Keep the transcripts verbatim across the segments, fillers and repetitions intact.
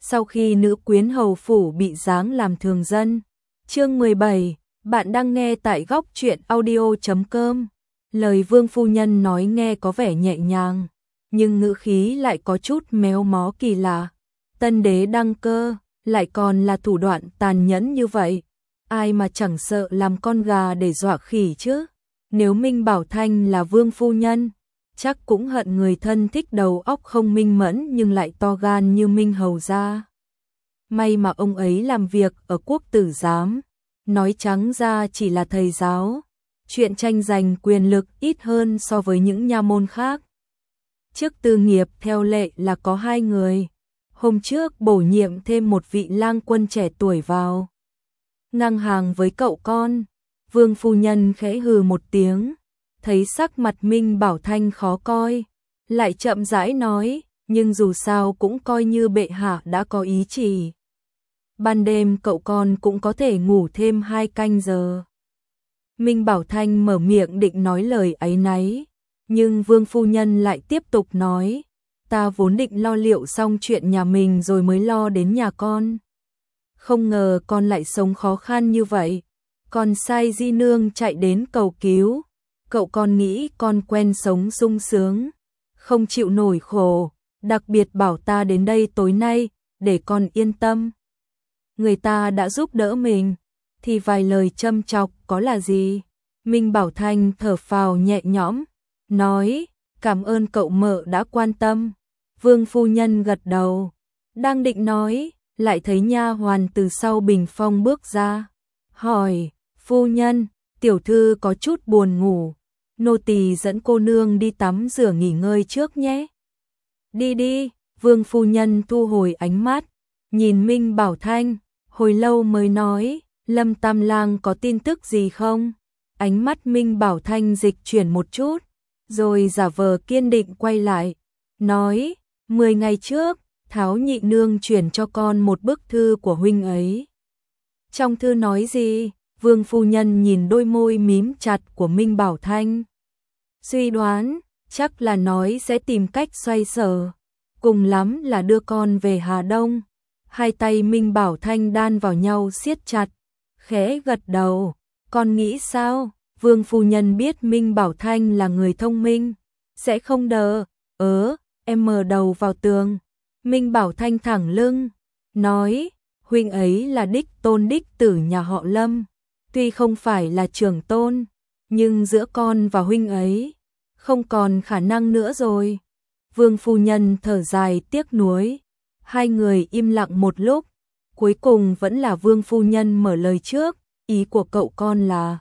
sau khi nữ quyến hầu phủ bị giáng làm thường dân. Chương mười bảy, bạn đang nghe tại góc truyện audio chấm com. Lời Vương phu nhân nói nghe có vẻ nhẹ nhàng, nhưng ngữ khí lại có chút méo mó kỳ lạ. Tân đế đăng cơ, lại còn là thủ đoạn tàn nhẫn như vậy. Ai mà chẳng sợ làm con gà để dọa khỉ chứ. Nếu Minh Bảo Thanh là Vương phu nhân, chắc cũng hận người thân thích đầu óc không minh mẫn nhưng lại to gan như Minh Hầu gia. May mà ông ấy làm việc ở quốc tử giám, nói trắng ra chỉ là thầy giáo. Chuyện tranh giành quyền lực ít hơn so với những nha môn khác. Trước tư nghiệp theo lệ là có hai người. Hôm trước bổ nhiệm thêm một vị lang quân trẻ tuổi vào, ngang hàng với cậu con. Vương phu nhân khẽ hừ một tiếng, thấy sắc mặt Minh Bảo Thanh khó coi, lại chậm rãi nói, nhưng dù sao cũng coi như bệ hạ đã có ý chỉ. Ban đêm cậu con cũng có thể ngủ thêm hai canh giờ. Minh Bảo Thanh mở miệng định nói lời áy náy, nhưng Vương phu nhân lại tiếp tục nói, ta vốn định lo liệu xong chuyện nhà mình rồi mới lo đến nhà con. Không ngờ con lại sống khó khăn như vậy, còn sai di nương chạy đến cầu cứu. Cậu con nghĩ con quen sống sung sướng, không chịu nổi khổ, đặc biệt bảo ta đến đây tối nay, để con yên tâm. Người ta đã giúp đỡ mình, thì vài lời châm chọc có là gì? Minh Bảo Thanh thở phào nhẹ nhõm, nói, cảm ơn cậu mợ đã quan tâm. Vương phu nhân gật đầu, đang định nói, lại thấy nha hoàn từ sau bình phong bước ra, hỏi, phu nhân, tiểu thư có chút buồn ngủ, nô tỳ dẫn cô nương đi tắm rửa nghỉ ngơi trước nhé. Đi đi. Vương phu nhân thu hồi ánh mắt, nhìn Minh Bảo Thanh, hồi lâu mới nói, Lâm Tam Lang có tin tức gì không? Ánh mắt Minh Bảo Thanh dịch chuyển một chút, rồi giả vờ kiên định quay lại, nói, mười ngày trước, Tháo nhị nương chuyển cho con một bức thư của huynh ấy. Trong thư nói gì? Vương phu nhân nhìn đôi môi mím chặt của Minh Bảo Thanh, suy đoán, chắc là nói sẽ tìm cách xoay sở, cùng lắm là đưa con về Hà Đông. Hai tay Minh Bảo Thanh đan vào nhau siết chặt, khẽ gật đầu, con nghĩ sao? Vương phu nhân biết Minh Bảo Thanh là người thông minh, sẽ không đờ, ớ, em mờ đầu vào tường. Minh Bảo Thanh thẳng lưng, nói, huynh ấy là đích tôn đích tử nhà họ Lâm, tuy không phải là trưởng tôn, nhưng giữa con và huynh ấy, không còn khả năng nữa rồi. Vương phu nhân thở dài tiếc nuối, hai người im lặng một lúc, cuối cùng vẫn là Vương phu nhân mở lời trước, ý của cậu con là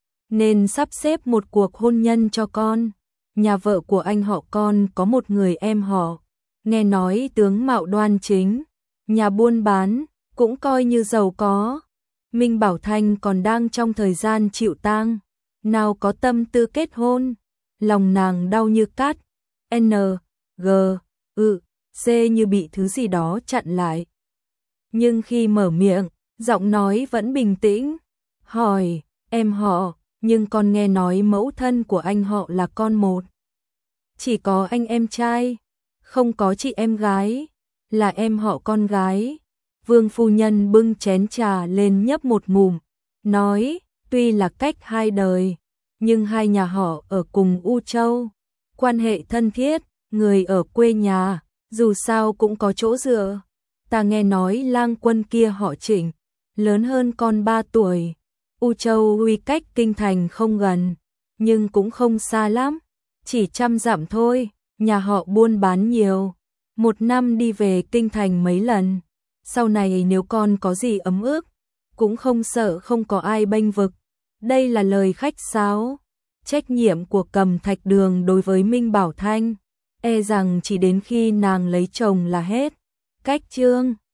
nên sắp xếp một cuộc hôn nhân cho con. Nhà vợ của anh họ con có một người em họ, nghe nói tướng mạo đoan chính, nhà buôn bán, cũng coi như giàu có. Minh Bảo Thanh còn đang trong thời gian chịu tang, nào có tâm tư kết hôn, lòng nàng đau như cắt, N, G, ư, C như bị thứ gì đó chặn lại. Nhưng khi mở miệng, giọng nói vẫn bình tĩnh, hỏi, em họ, nhưng con nghe nói mẫu thân của anh họ là con một. Chỉ có anh em trai, không có chị em gái, là em họ con gái. Vương phu nhân bưng chén trà lên nhấp một ngụm, nói, tuy là cách hai đời, nhưng hai nhà họ ở cùng U Châu, quan hệ thân thiết, người ở quê nhà, dù sao cũng có chỗ dựa. Ta nghe nói lang quân kia họ Trịnh, lớn hơn con ba tuổi. U Châu uy cách kinh thành không gần, nhưng cũng không xa lắm, chỉ trăm dặm thôi, nhà họ buôn bán nhiều, một năm đi về kinh thành mấy lần. Sau này nếu con có gì ấm ức, cũng không sợ không có ai bênh vực. Đây là lời khách sáo. Trách nhiệm của Cầm Thạch Đường đối với Minh Bảo Thanh, e rằng chỉ đến khi nàng lấy chồng là hết. Cách chương